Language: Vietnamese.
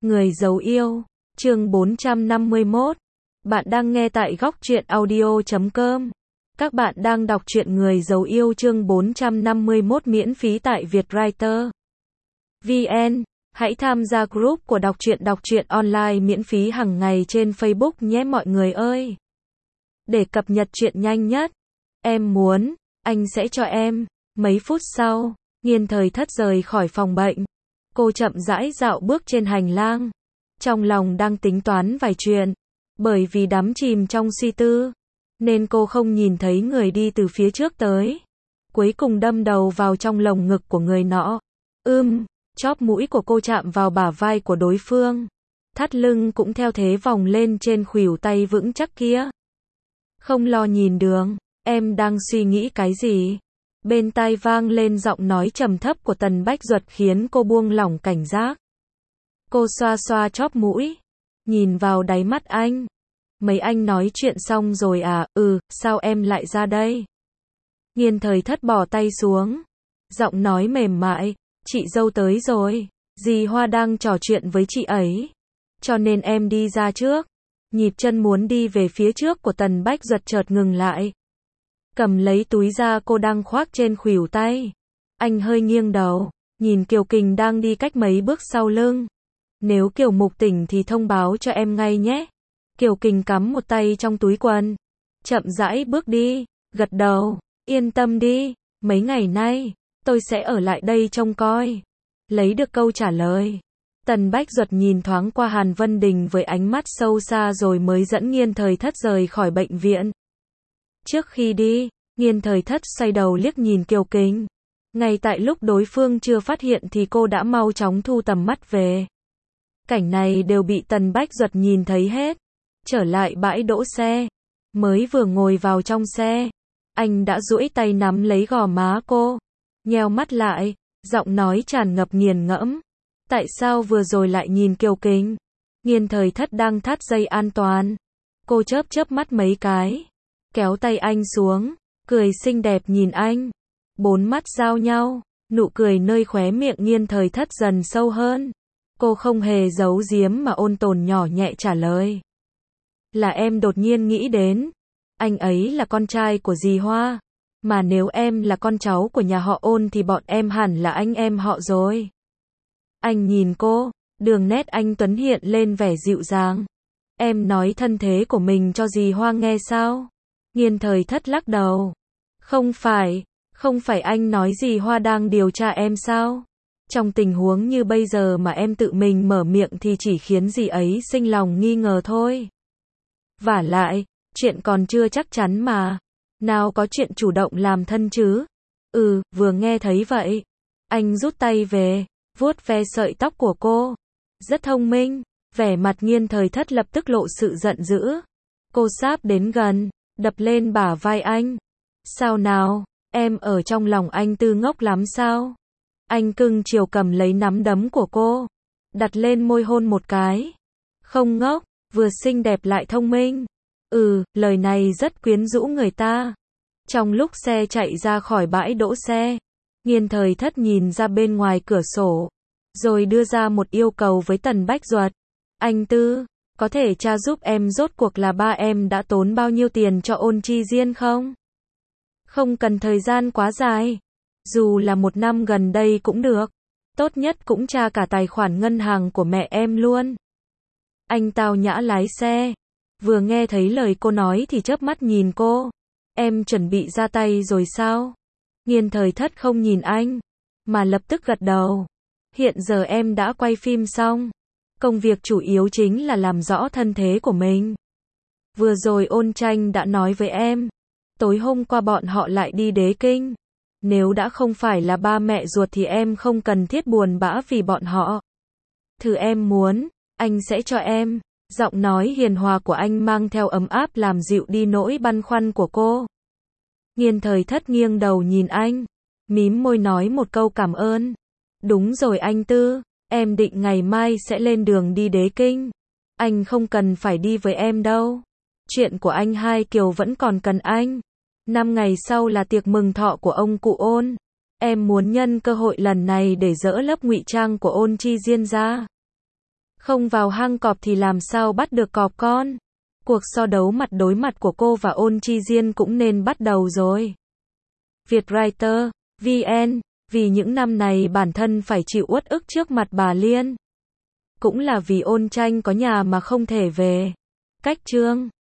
Người giấu yêu, chương 451. Bạn đang nghe tại góc truyện audio.com. Các bạn đang đọc truyện Người giấu yêu chương 451 miễn phí tại Vietwriter VN. Hãy tham gia group của đọc truyện online miễn phí hàng ngày trên Facebook nhé mọi người ơi. Để cập nhật truyện nhanh nhất, em muốn, anh sẽ cho em. Mấy phút sau, Nghiên Thời Thất rời khỏi phòng bệnh. Cô chậm rãi dạo bước trên hành lang. Trong lòng đang tính toán vài chuyện. Bởi vì đắm chìm trong suy tư, nên cô không nhìn thấy người đi từ phía trước tới. Cuối cùng đâm đầu vào trong lồng ngực của người nọ. Chóp mũi của cô chạm vào bả vai của đối phương. Thắt lưng cũng theo thế vòng lên trên khuỷu tay vững chắc kia. Không lo nhìn đường, em đang suy nghĩ cái gì? Bên tai vang lên giọng nói trầm thấp của Tần Bách Duật khiến cô buông lỏng cảnh giác. Cô xoa xoa chóp mũi, nhìn vào đáy mắt anh. Mấy anh nói chuyện xong rồi à? Sao em lại ra đây? Nghiên Thời Thất bỏ tay xuống, giọng nói mềm mại, chị dâu tới rồi, dì Hoa đang trò chuyện với chị ấy, cho nên em đi ra trước. Nhịp chân muốn đi về phía trước của Tần Bách Duật chợt ngừng lại. Cầm lấy túi da cô đang khoác trên khuỷu tay. Anh hơi nghiêng đầu, nhìn Kiều Kình đang đi cách mấy bước sau lưng. Nếu Kiều Mục tỉnh thì thông báo cho em ngay nhé. Kiều Kình cắm một tay trong túi quần, chậm rãi bước đi, gật đầu, yên tâm đi, mấy ngày nay, tôi sẽ ở lại đây trông coi. Lấy được câu trả lời, Tần Bách Duật nhìn thoáng qua Hàn Vân Đình với ánh mắt sâu xa rồi mới dẫn Nghiên Thời Thất rời khỏi bệnh viện. Trước khi đi, Nghiên Thời Thất xoay đầu liếc nhìn Kiều Kình. Ngay tại lúc đối phương chưa phát hiện thì cô đã mau chóng thu tầm mắt về. Cảnh này đều bị Tần Bách Duật nhìn thấy hết. Trở lại bãi đỗ xe, mới vừa ngồi vào trong xe, anh đã duỗi tay nắm lấy gò má cô, nheo mắt lại, giọng nói tràn ngập nghiền ngẫm. Tại sao vừa rồi lại nhìn Kiều Kình? Nghiên Thời Thất đang thắt dây an toàn. Cô chớp chớp mắt mấy cái, kéo tay anh xuống, cười xinh đẹp nhìn anh. Bốn mắt giao nhau, nụ cười nơi khóe miệng Nghiên Thời Thất dần sâu hơn. Cô không hề giấu giếm mà ôn tồn nhỏ nhẹ trả lời. Là em đột nhiên nghĩ đến, anh ấy là con trai của dì Hoa, mà nếu em là con cháu của nhà họ Ôn thì bọn em hẳn là anh em họ rồi. Anh nhìn cô, đường nét anh tuấn hiện lên vẻ dịu dàng. Em nói thân thế của mình cho dì Hoa nghe sao? Nghiên Thời Thất lắc đầu. Không phải anh nói dì Hoa đang điều tra em sao? Trong tình huống như bây giờ mà em tự mình mở miệng thì chỉ khiến dì ấy sinh lòng nghi ngờ thôi. Vả lại, chuyện còn chưa chắc chắn mà. Nào có chuyện chủ động làm thân chứ? Vừa nghe thấy vậy. Anh rút tay về, vuốt ve sợi tóc của cô. Rất thông minh. Vẻ mặt Nghiên Thời Thất lập tức lộ sự giận dữ. Cô sáp đến gần, đập lên bả vai anh. Sao nào, em ở trong lòng anh tư ngốc lắm sao? Anh cưng chiều cầm lấy nắm đấm của cô, đặt lên môi hôn một cái. Không ngốc, vừa xinh đẹp lại thông minh. Lời này rất quyến rũ người ta. Trong lúc xe chạy ra khỏi bãi đỗ xe, Nghiên Thời Thất nhìn ra bên ngoài cửa sổ, rồi đưa ra một yêu cầu với Tần Bách Duật. Anh Tư, có thể tra giúp em rốt cuộc là ba em đã tốn bao nhiêu tiền cho Ôn Chi Diên không? Không cần thời gian quá dài, dù là 1 năm gần đây cũng được. Tốt nhất cũng tra cả tài khoản ngân hàng của mẹ em luôn. Anh tao nhã lái xe, vừa nghe thấy lời cô nói thì chớp mắt nhìn cô. Em chuẩn bị ra tay rồi sao? Nghiên Thời Thất không nhìn anh, mà lập tức gật đầu. Hiện giờ em đã quay phim xong. Công việc chủ yếu chính là làm rõ thân thế của mình. Vừa rồi Ôn Tranh đã nói với em, tối hôm qua bọn họ lại đi Đế Kinh. Nếu đã không phải là ba mẹ ruột thì em không cần thiết buồn bã vì bọn họ. Thứ em muốn, anh sẽ cho em. Giọng nói hiền hòa của anh mang theo ấm áp làm dịu đi nỗi băn khoăn của cô. Nghiên Thời Thất nghiêng đầu nhìn anh, mím môi nói một câu cảm ơn. Đúng rồi anh Tư, em định ngày mai sẽ lên đường đi Đế Kinh. Anh không cần phải đi với em đâu. Chuyện của anh Hai Kiều vẫn còn cần anh. 5 ngày sau là tiệc mừng thọ của ông cụ Ôn. Em muốn nhân cơ hội lần này để dỡ lớp ngụy trang của Ôn Chi Diên ra. Không vào hang cọp thì làm sao bắt được cọp con? Cuộc so đấu mặt đối mặt của cô và Ôn Chi Diên cũng nên bắt đầu rồi. Vietwriter, VN, vì những năm này bản thân phải chịu uất ức trước mặt bà Liên. Cũng là vì Ôn Tranh có nhà mà không thể về. Cách chương